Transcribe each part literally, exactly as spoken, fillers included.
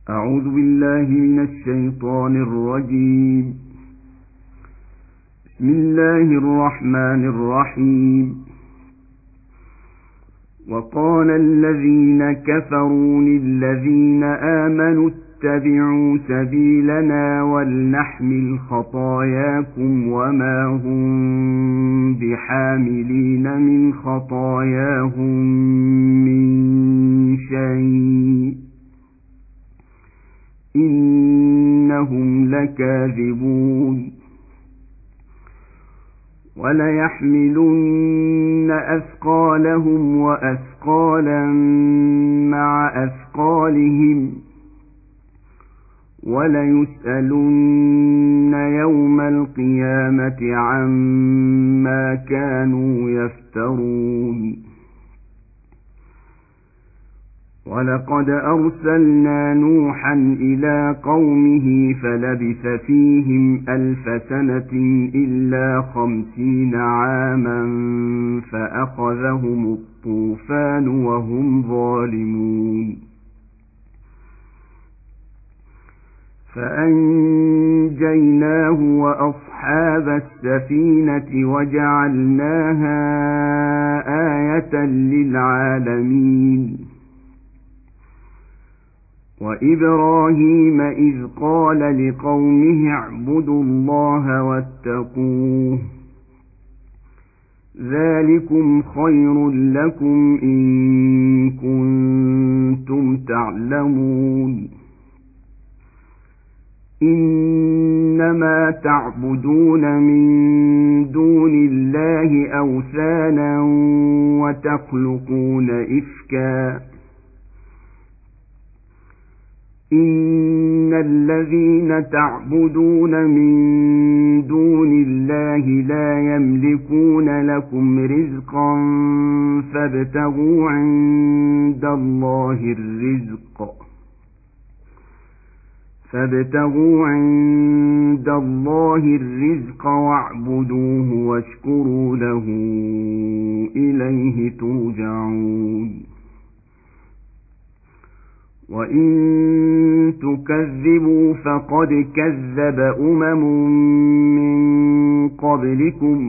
أعوذ بالله من الشيطان الرجيم. بسم الله الرحمن الرحيم. وقال الذين كفروا للذين آمنوا اتبعوا سبيلنا ولنحمل خطاياكم وما هم بحاملين من خطاياهم من شيء إنهم لكاذبون. وليحملن أثقالهم وأثقالا مع أثقالهم وليسألن يوم القيامة عما كانوا يفترون. ولقد أرسلنا نوحا إلى قومه فلبث فيهم ألف سنة إلا خمسين عاما فأخذهم الطوفان وهم ظالمون. فأنجيناه وأصحاب السفينة وجعلناها آية للعالمين. وإبراهيم إذ قال لقومه اعبدوا الله واتقوه ذلكم خير لكم إن كنتم تعلمون. إنما تعبدون من دون الله أوثانا وتخلقون إفكا إن الذين تعبدون من دون الله لا يملكون لكم رزقا فابتغوا عند الله الرزق فابتغوا عند الله الرزق واعبدوه واشكروا له إليه ترجعون. وإن تكذبوا فقد كذب أمم من قبلكم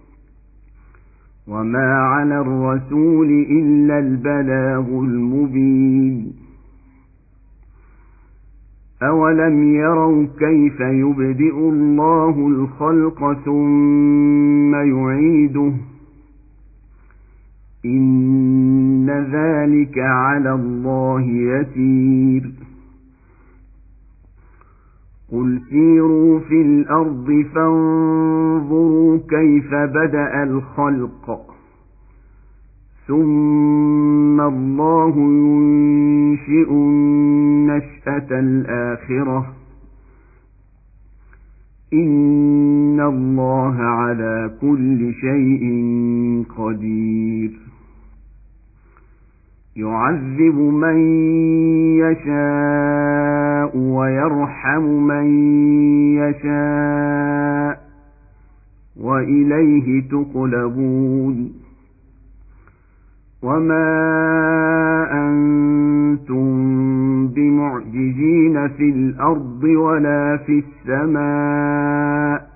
وما على الرسول إلا البلاغ المبين. أولم يروا كيف يبدئ الله الخلق ثم يعيده إن ذلك على الله يسير. قل سيروا في الأرض فانظروا كيف بدأ الخلق ثم الله ينشئ النشأة الآخرة إن الله على كل شيء قدير. يعذب من يشاء ويرحم من يشاء وإليه تقلبون. وما أنتم بمعجزين في الأرض ولا في السماء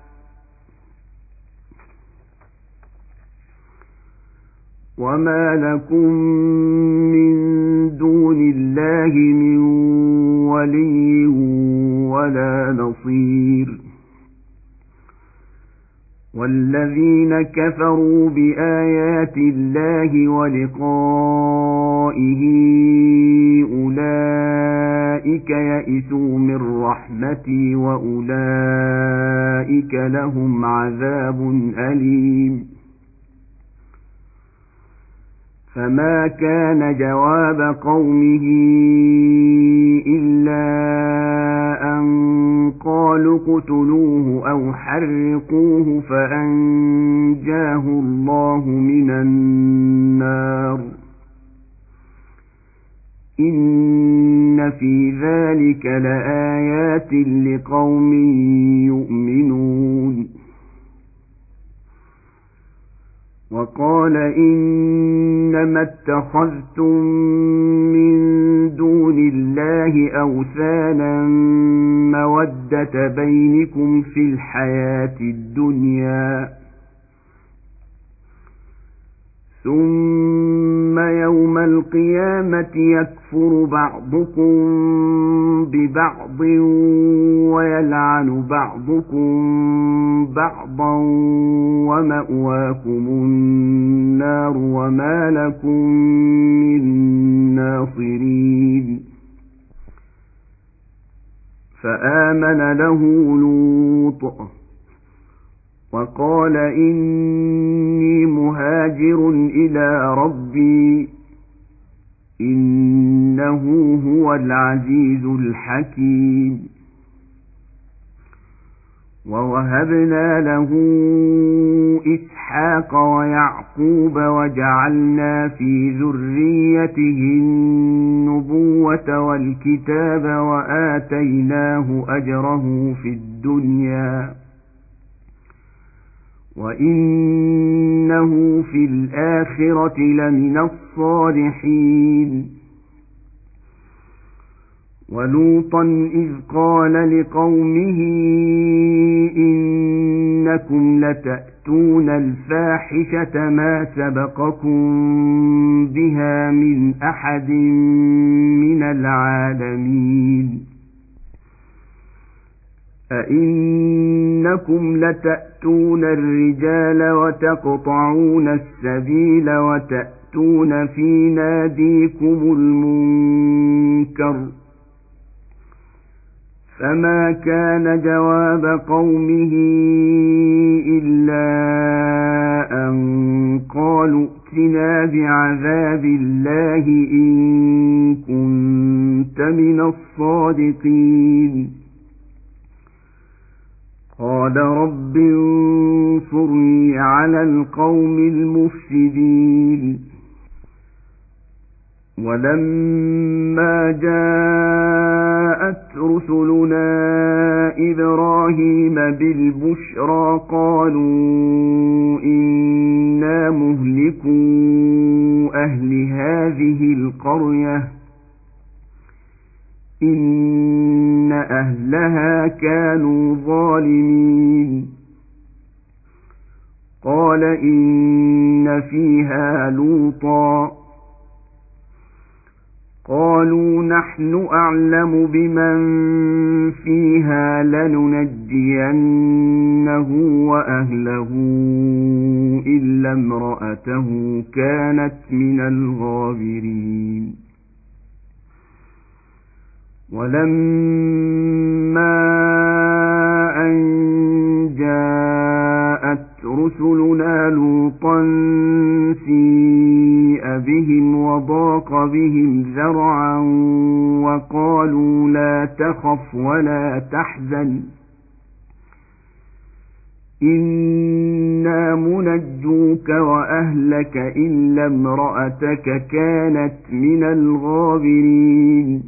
وما لكم من دون الله من ولي ولا نصير. والذين كفروا بآيات الله ولقائه أولئك يئسوا من رحمتي وأولئك لهم عذاب أليم. فما كان جواب قومه إلا أن قالوا اقتلوه أو حرقوه فأنجاه الله من النار إن في ذلك لآيات لقوم يؤمنون. وقال إنما اتخذتم من دون الله أوثانا مودة بينكم في الحياة الدنيا ثم يوم القيامة يكفر بعضكم ببعض ويلعن بعضكم بعضا ومأواكم النار وما لكم من ناصرين. فآمن له لوط وقال إني مهاجر إلى ربي إنه هو العزيز الحكيم. ووهبنا له إسحاق ويعقوب وجعلنا في ذريته النبوة والكتاب وآتيناه أجره في الدنيا وإنه في الآخرة لمن الصالحين. ولوطا إذ قال لقومه إنكم لتأتون الفاحشة ما سبقكم بها من أحد من العالمين. أئنكم لتأتون الرجال وتقطعون السبيل وتأتون في ناديكم المنكر. فما كان جواب قومه إلا أن قالوا ائتنا بعذاب الله إن كنت من الصادقين. قال رب انصرني على القوم المفسدين. ولما جاءت رسلنا إبراهيم بالبشرى قالوا إنا مهلكو أهل هذه القرية إن أهلها كانوا ظالمين. قال إن فيها لوطا قالوا نحن أعلم بمن فيها لننجينه وأهله إلا امرأته كانت من الغابرين. ولما أن جاءت رسلنا لوطا سيء بهم وضاق بهم ذرعا وقالوا لا تخف ولا تحزن إنا منجوك وأهلك إلا امرأتك كانت من الغابرين.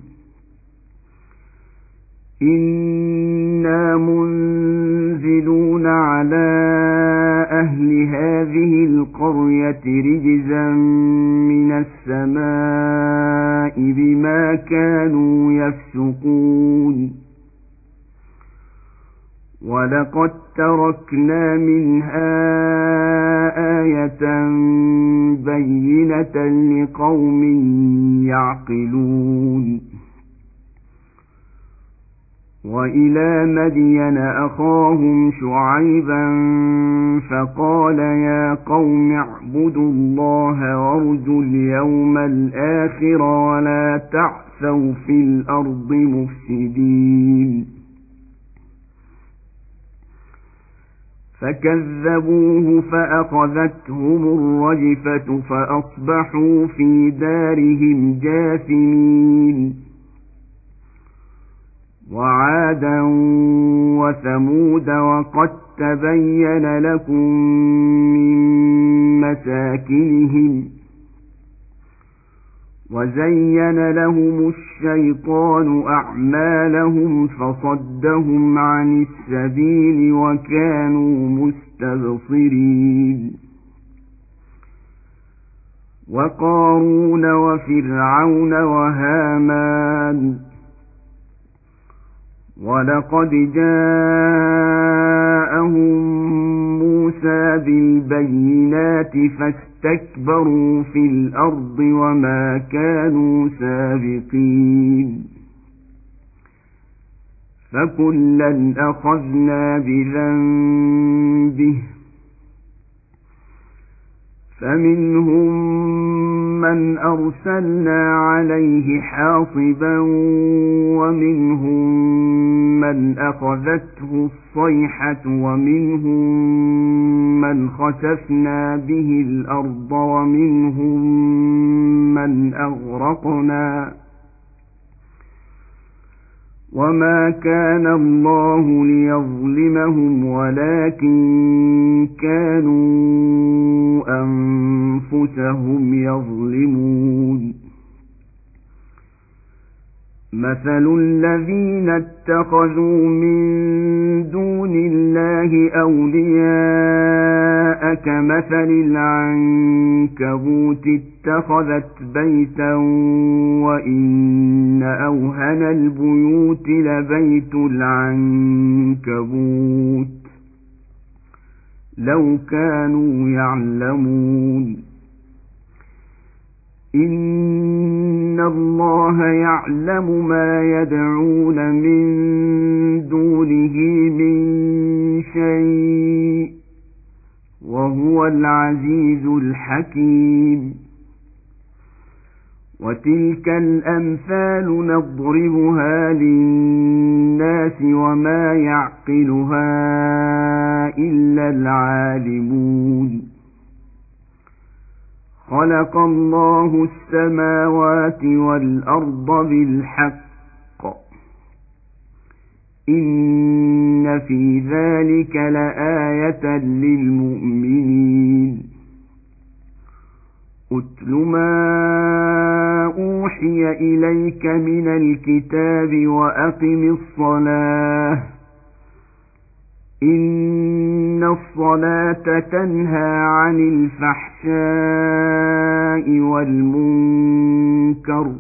إنا منزلون على أهل هذه القرية رجزا من السماء بما كانوا يفسقون. ولقد تركنا منها آية بينة لقوم يعقلون. وإلى مدين أخاهم شعيبا فقال يا قوم اعبدوا الله وارجوا اليوم الآخر ولا تعثوا في الأرض مفسدين. فكذبوه فأخذتهم الرجفة فأصبحوا في دارهم جاثمين. وعادا وثمود وقد تبين لكم من مساكنهم وزين لهم الشيطان أعمالهم فصدهم عن السبيل وكانوا مستبصرين. وقارون وفرعون وهامان. ولقد جاءهم موسى بالبينات فاستكبروا في الأرض وما كانوا سابقين. فكلا أخذنا بذنبه فمنهم من أرسلنا عليه حاصبا ومنهم من أخذته الصيحة ومنهم من خسفنا به الأرض ومنهم من أغرقنا وما كان الله ليظلمهم ولكن كانوا أنفسهم يظلمون. مثل الذين اتخذوا من دون الله أولياء كمثل العنكبوت اتخذت بيتا وإن أوهن البيوت لبيت العنكبوت لو كانوا يعلمون. إن الله يعلم ما يدعون من دونه من شيء وهو العزيز الحكيم. وتلك الأمثال نضربها للناس وما يعقلها إلا العالمون. خلق الله السماوات والأرض بالحق إن في ذلك لآية للمؤمنين. أتل ما أوحي إليك من الكتاب وأقم الصلاة إن الصلاة تنهى عن الفحشاء والمنكر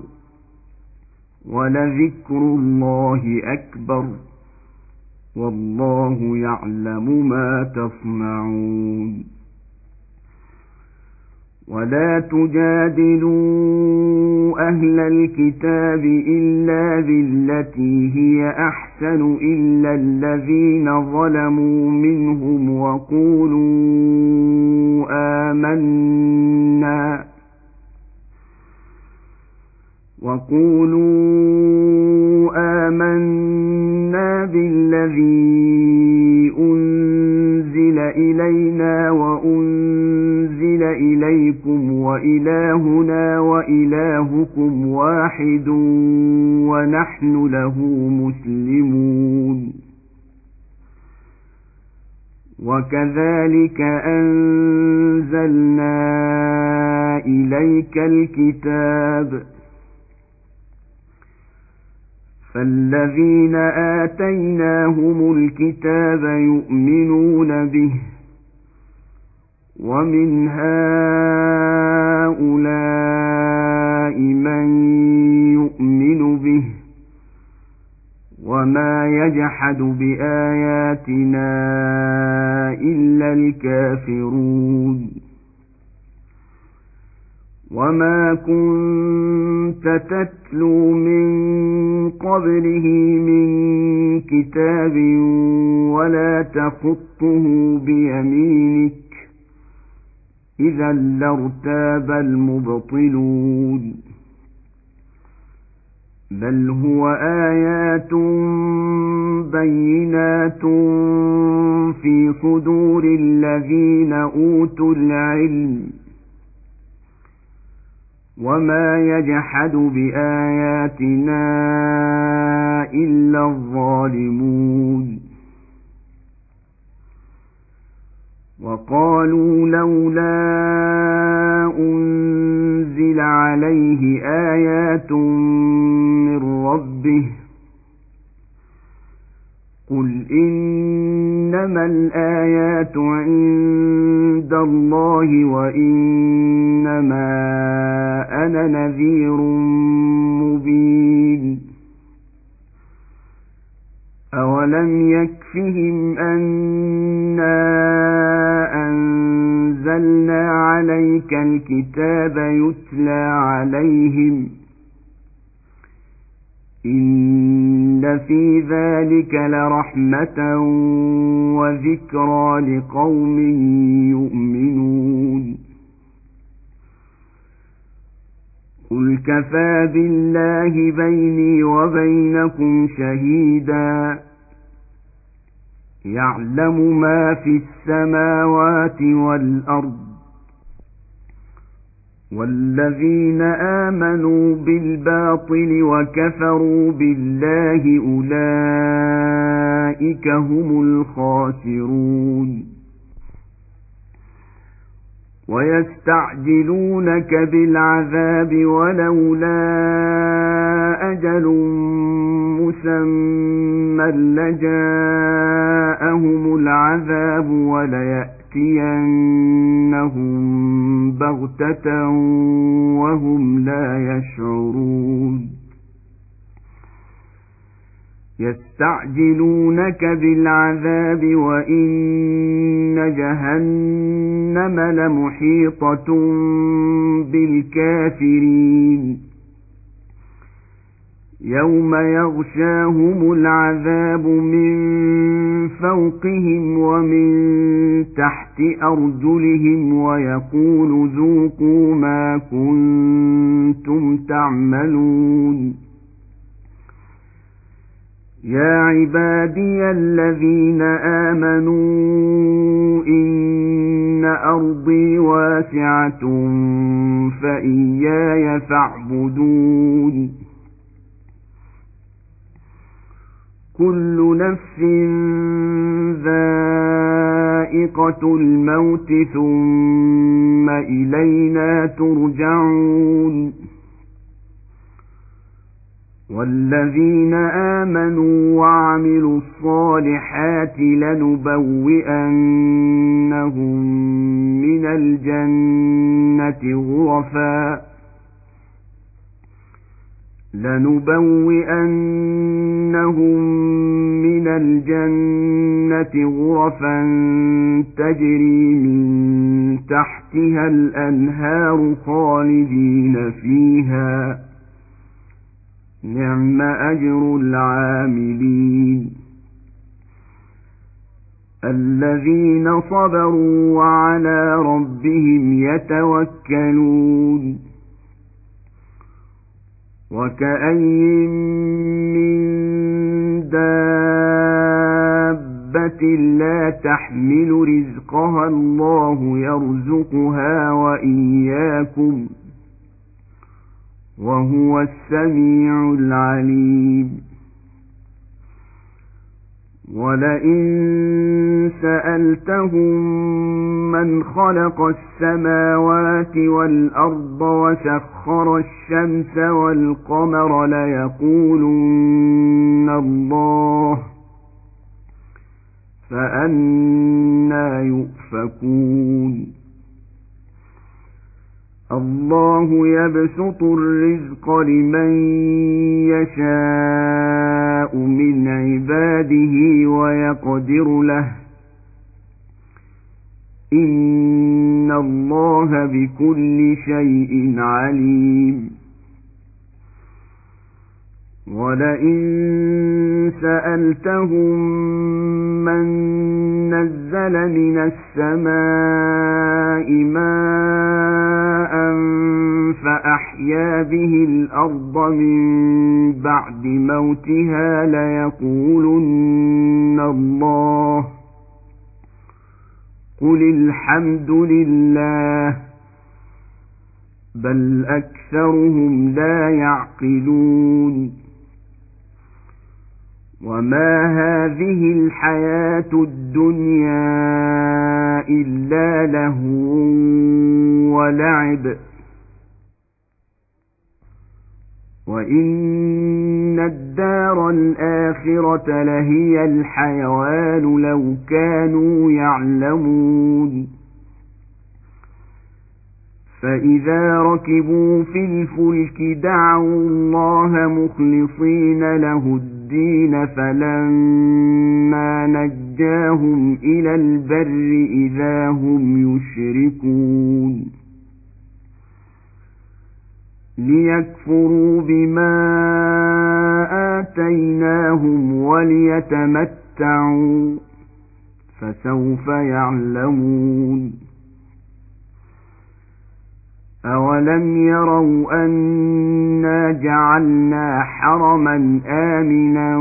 ولذكر الله أكبر والله يعلم ما تصنعون. ولا تجادلوا أهل الكتاب إلا بالتي هي أحسن إلا الذين ظلموا منهم وقولوا آمنا وقولوا آمنا بالذي أنزل إلينا وأنزل إليكم وإلهنا وإلهكم واحد ونحن له مسلمون. وكذلك أنزلنا إليك الكتاب فالذين آتيناهم الكتاب يؤمنون به ومن هؤلاء من يؤمن به وما يجحد بآياتنا إلا الكافرون. وما كنت تتلو من قبله من كتاب ولا تخطه بيمينك إذا لارتاب المبطلون. بل هو آيات بينات في صدور الذين أوتوا العلم وما يجحد بآياتنا إلا الظالمون. وقالوا لولا أنزل عليه آيات من ربه قل إنما الآيات عند الله وإنما أنا نذير مبين أولم يكفهم أنا أنزلنا عليك الكتاب يتلى عليهم إن في ذلك لرحمة وذكرى لقوم يؤمنون قل كفى بالله بيني وبينكم شهيدا يعلم ما في السماوات والأرض والذين آمنوا بالباطل وكفروا بالله أولئك هم الخاسرون ويستعجلونك بالعذاب ولولا أجل مسمى لجاءهم العذاب وليأتينهم بغتة وهم لا يشعرون يستعجلونك بالعذاب وإن جهنم لمحيطة بالكافرين يوم يغشاهم العذاب من فوقهم ومن تحت أرجلهم ويقول ذوقوا ما كنتم تعملون يا عبادي الذين آمنوا إن أرضي واسعة فإياي فاعبدون كل نفس ذائقة الموت ثم إلينا ترجعون والذين آمنوا وعملوا الصالحات لنبوئنهم من الجنة غرفا لنبوئنهم من الجنة غرفا تجري من تحتها الأنهار خالدين فيها نعم أجر العاملين الذين صبروا وعلى ربهم يتوكلون وكأين من دابة لا تحمل رزقها الله يرزقها وإياكم وهو السميع العليم ولئن سألتهم من خلق السماوات والأرض وسخر الشمس والقمر ليقولن الله فأنى يؤفكون الله يبسط الرزق لمن يشاء من عباده ويقدر له إن الله بكل شيء عليم ولئن سألتهم من نزل من السماء ماء فأحيا به الأرض من بعد موتها ليقولن الله قل الحمد لله بل أكثرهم لا يعقلون وما هذه الحياة الدنيا إلا لهو ولعب وإن وإن الدار الآخرة لهي الحيوان لو كانوا يعلمون فإذا ركبوا في الفلك دعوا الله مخلصين له الدين فلما نجاهم إلى البر إذا هم يشركون ليكفروا بما آتيناهم وليتمتعوا فسوف يعلمون أولم يروا أنا جعلنا حرما آمنا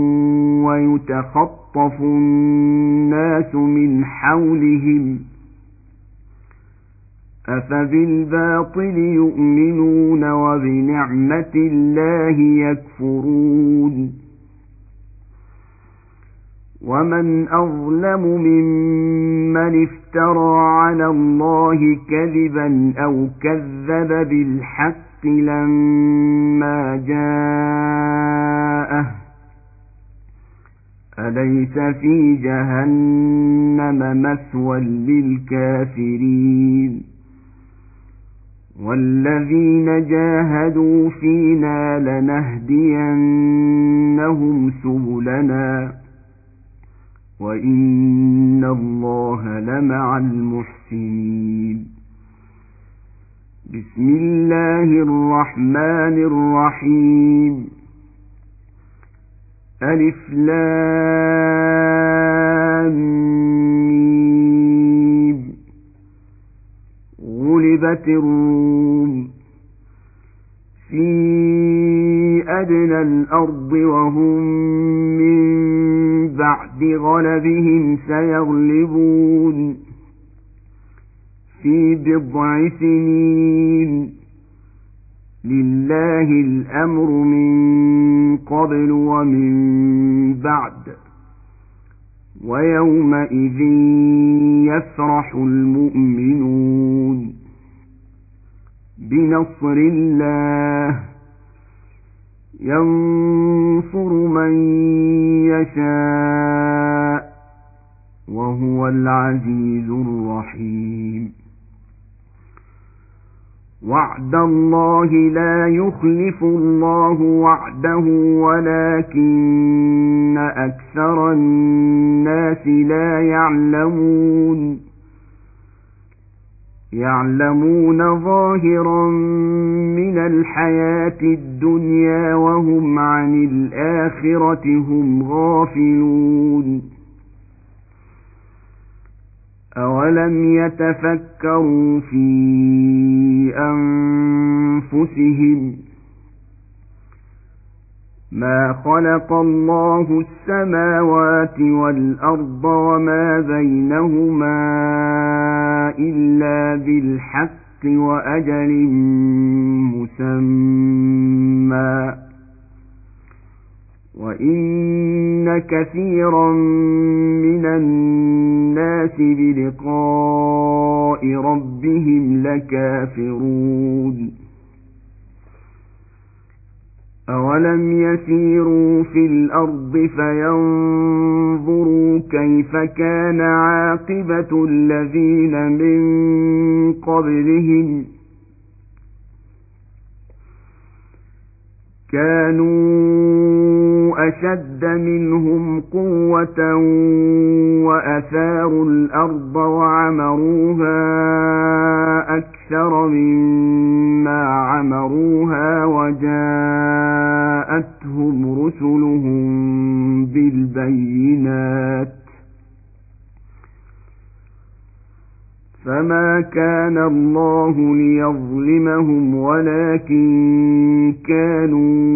ويتخطف الناس من حولهم أفبالباطل يؤمنون وبنعمة الله يكفرون ومن أظلم ممن افترى على الله كذبا أو كذب بالحق لما جاءه أليس في جهنم مثوى للكافرين والذين جاهدوا فينا لنهدينهم سبلنا وإن الله لمع المحسنين بسم الله الرحمن الرحيم ألف لام ميم غلبت الروم في أدنى الأرض وهم من بعد غلبهم سيغلبون في بضع سنين لله الأمر من قبل ومن بعد ويومئذ يفرح المؤمنون بنصر الله ينصر من يشاء وهو العزيز الرحيم وعد الله لا يخلف الله وعده ولكن أكثر الناس لا يعلمون يعلمون ظاهرا من الحياة الدنيا وهم عن الآخرة هم غافلون أولم يتفكروا في أنفسهم ما خلق الله السماوات والأرض وما بينهما إلا بالحق وأجل مسمى وإن كثيرا من الناس بلقاء ربهم لكافرون أولم يسيروا في الأرض فينظروا كيف كان عاقبة الذين من قبلهم كانوا أشد منهم قوة وأثاروا الأرض وعمروها أكثر مما عمروها وجاءتهم رسلهم بالبينات فما كان الله ليظلمهم ولكن كانوا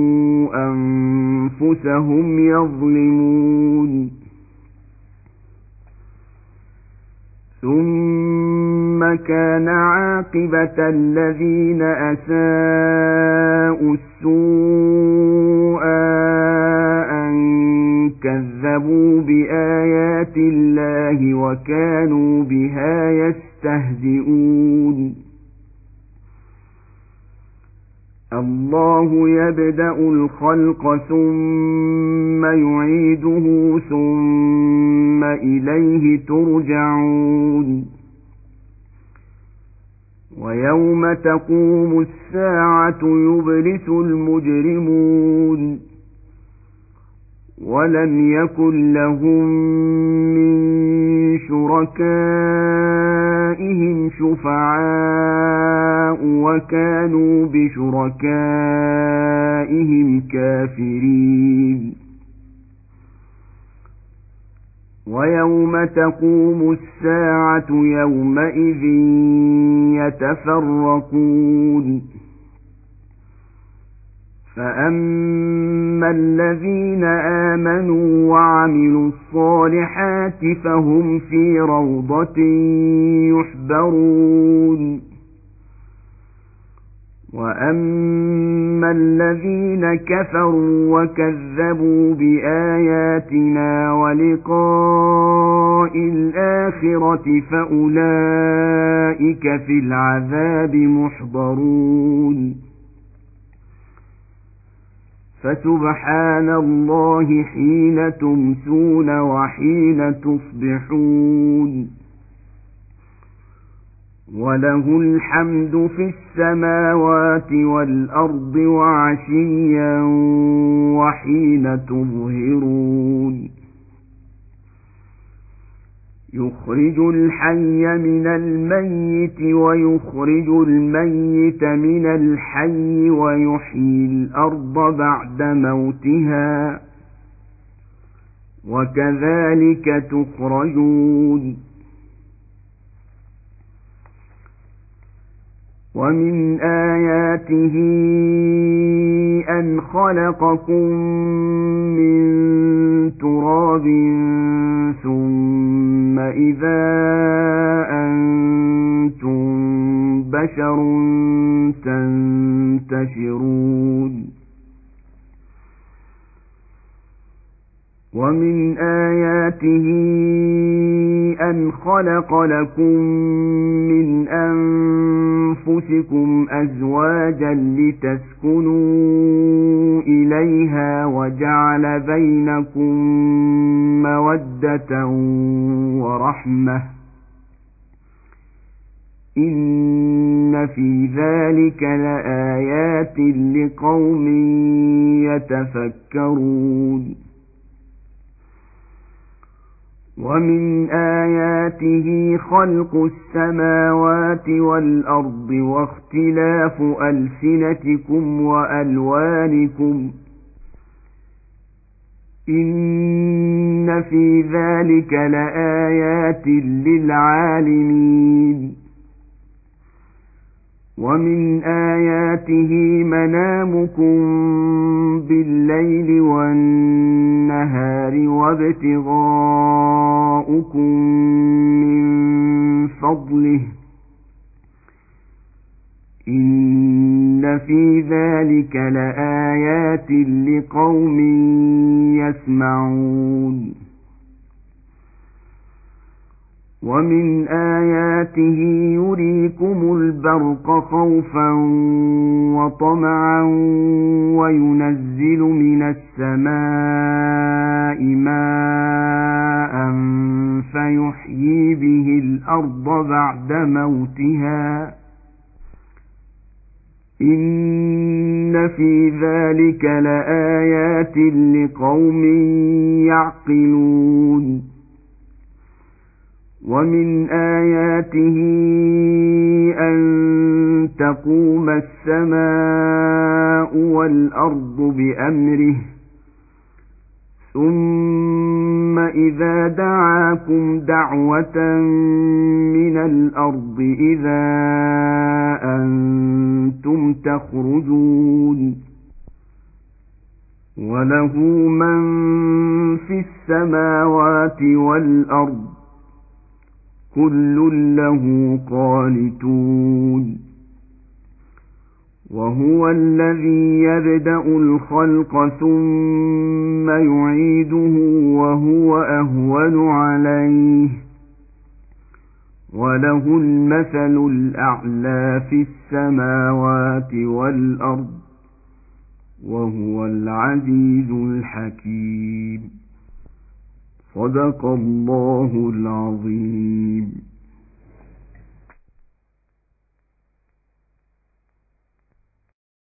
أنفسهم يظلمون ثم كان عاقبة الذين أساءوا السوء أن كذبوا بآيات الله وكانوا بها يستهزئون الله يبدأ الخلق ثم يعيده ثم إليه ترجعون ويوم تقوم الساعة يبلس المجرمون ولم يكن لهم من شركائهم شفعاء وكانوا بشركائهم كافرين ويوم تقوم الساعة يومئذ يتفرقون فأما الذين آمنوا وعملوا الصالحات فهم في روضة يحبرون وأما الذين كفروا وكذبوا بآياتنا ولقاء الآخرة فأولئك في العذاب محضرون فسبحان الله حين تمسون وحين تصبحون وله الحمد في السماوات والأرض وعشيا وحين تظهرون يخرج الحي من الميت ويخرج الميت من الحي ويحيي الأرض بعد موتها وكذلك تخرجون ومن آياته أن خلقكم من تراب ثم إذا أنتم بشر تنتشرون ومن آياته أن خلق لكم من أنفسكم أزواجا لتسكنوا إليها وجعل بينكم مودة ورحمة إن في ذلك لآيات لقوم يتفكرون ومن آياته خلق السماوات والأرض واختلاف ألسنتكم وألوانكم إن في ذلك لآيات للعالمين ومن آياته منامكم بالليل والنهار وابتغاؤكم من فضله إن في ذلك لآيات لقوم يسمعون ومن آياته يريكم البرق خوفا وطمعا وينزل من السماء ماء فيحيي به الأرض بعد موتها إن في ذلك لآيات لقوم يعقلون ومن آياته أن تقوم السماء والأرض بأمره ثم إذا دعاكم دعوة من الأرض إذا أنتم تخرجون وله من في السماوات والأرض كل له قانتون وهو الذي يبدأ الخلق ثم يعيده وهو أهون عليه وله المثل الأعلى في السماوات والأرض وهو العزيز الحكيم. صدق الله العظيم.